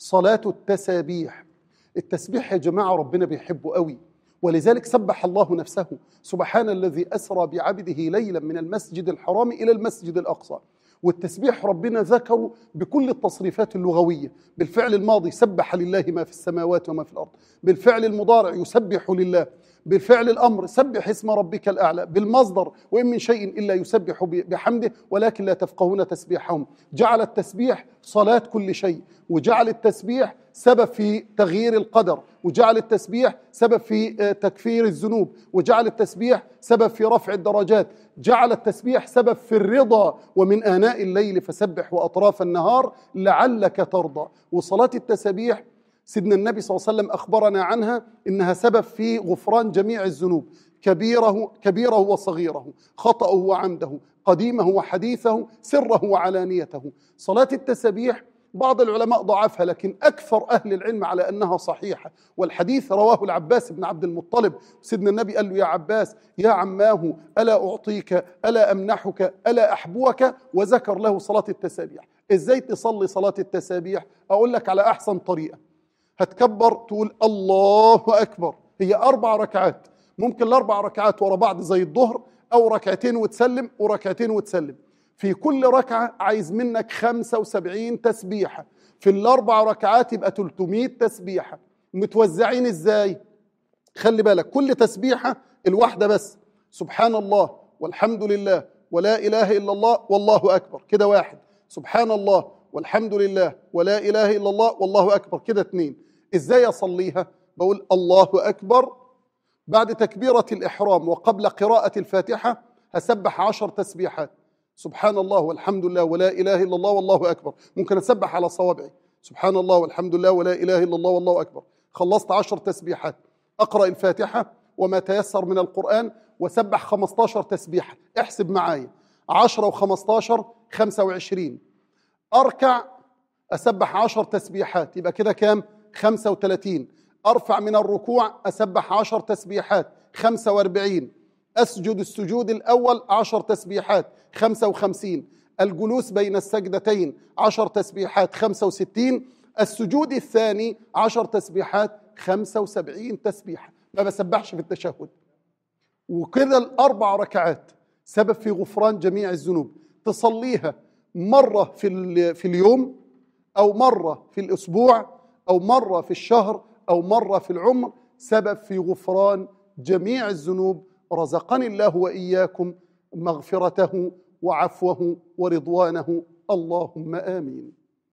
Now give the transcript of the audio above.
صلاة التسابيح. التسبيح يا جماعة ربنا بيحبه قوي، ولذلك سبح الله نفسه: سبحان الذي أسرى بعبده ليلا من المسجد الحرام إلى المسجد الأقصى. والتسبيح ربنا ذكره بكل التصريفات اللغوية: بالفعل الماضي سبح لله ما في السماوات وما في الأرض، بالفعل المضارع يسبح لله، بالفعل الأمر سبح اسم ربك الأعلى، بالمصدر وإن من شيء إلا يسبح بحمده ولكن لا تفقهون تسبيحهم. جعل التسبيح صلاة كل شيء، وجعل التسبيح سبب في تغيير القدر، وجعل التسبيح سبب في تكفير الذنوب، وجعل التسبيح سبب في رفع الدرجات، جعل التسبيح سبب في الرضا: ومن آناء الليل فسبح وأطراف النهار لعلك ترضى. وصلاة التسبيح سيدنا النبي صلى الله عليه وسلم أخبرنا عنها إنها سبب في غفران جميع الذنوب، كبيره وصغيره، خطأه وعمده، قديمه وحديثه، سره وعلانيته. صلاة التسبيح بعض العلماء ضعفها، لكن أكثر أهل العلم على أنها صحيحة. والحديث رواه العباس بن عبد المطلب، سيدنا النبي قال له: يا عباس يا عماه، ألا أعطيك، ألا أمنحك، ألا أحبوك؟ وذكر له صلاة التسابيح. إزاي تصلي صلاة التسابيح؟ أقول لك على أحسن طريقة. هتكبر تقول الله أكبر، هي 4 ركعات، ممكن ال4 ركعات ورا بعض زي الظهر، أو ركعتين وتسلم وركعتين وتسلم. في كل ركعة عايز منك 75 تسبيحة، في ال4 ركعات يبقى 300 تسبيحة. متوزعين إزاي؟ خلي بالك، كل تسبيحة الواحدة بس سبحان الله والحمد لله ولا إله إلا الله والله أكبر، كده 1. سبحان الله والحمد لله ولا إله إلا الله والله أكبر، كده 2. إزاي أصليها؟ بقول الله أكبر، بعد تكبيرة الإحرام وقبل قراءة الفاتحة هسبح 10 تسبيحات: سبحان الله والحمد لله ولا إله إلا الله والله أكبر. ممكن أسبح على صوابعي: سبحان الله والحمد لله ولا إله إلا الله والله أكبر. خلصت 10 تسبيحات، أقرأ الفاتحة وما تيسر من القرآن وسبح 15 تسبيحة. احسب معايا: 10 و15 25. أركع أسبح 10 تسبيحات، يبقى كده كام؟ 35. أرفع من الركوع أسبح 10 تسبيحات، 45. أسجد السجود الأول 10 تسبيحات، 55. الجلوس بين السجدتين 10 تسبيحات، 65. السجود الثاني 10 تسبيحات، 75 تسبيحة. ما بسبحش في التشهد. وكده ال4 ركعات سبب في غفران جميع الذنوب. تصليها مرة في اليوم، أو مرة في الأسبوع، أو مرة في الشهر، أو مرة في العمر، سبب في غفران جميع الذنوب. رزقني الله وإياكم مغفرته وعفوه ورضوانه، اللهم آمين.